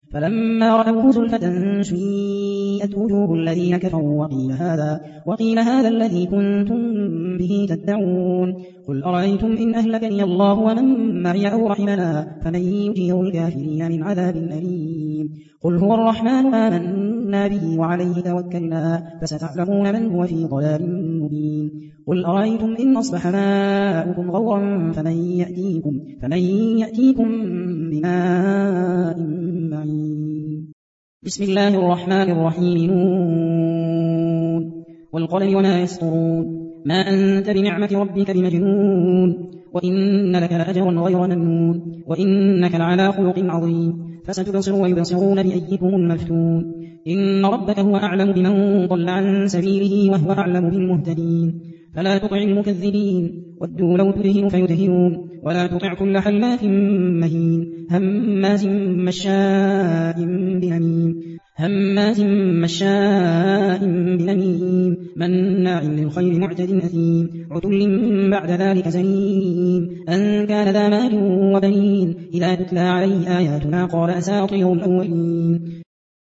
فلما رأوه زلفة سيئت وجوه الذين كفروا وقيل هذا الذي كنتم به تدعون قل أرأيتم إن أهلكني الله ومن معي أو رحمنا فمن يجير الكافرين من عذاب أليم قل هو الرحمن آمنا به وعليه توكلنا فستعلمون من هو في ضلال مبين قل أرأيتم إن أصبح ماؤكم غورا فمن يأتيكم بماء معين بسم الله الرحمن الرحيم نون والقلم وما يسطرون ما أنت بنعمة ربك بمجنون وإن لك لأجرا غير ممنون وإنك لعلى خلق عظيم فستبصر ويبصرون بأيكم المفتون إن ربك هو أعلم بمن ضل عن سبيله وهو أعلم بالمهتدين فلا تطع المكذبين ودوا لو تدهن فيدهنون ولا تطع كل حلاف مهين هماز مشاء بنميم مناع للخير معتد أثيم عتل بعد ذلك زنيم أن كان ذا مال وبنين إذا تتلى عليه آياتنا قال أساطير الأولين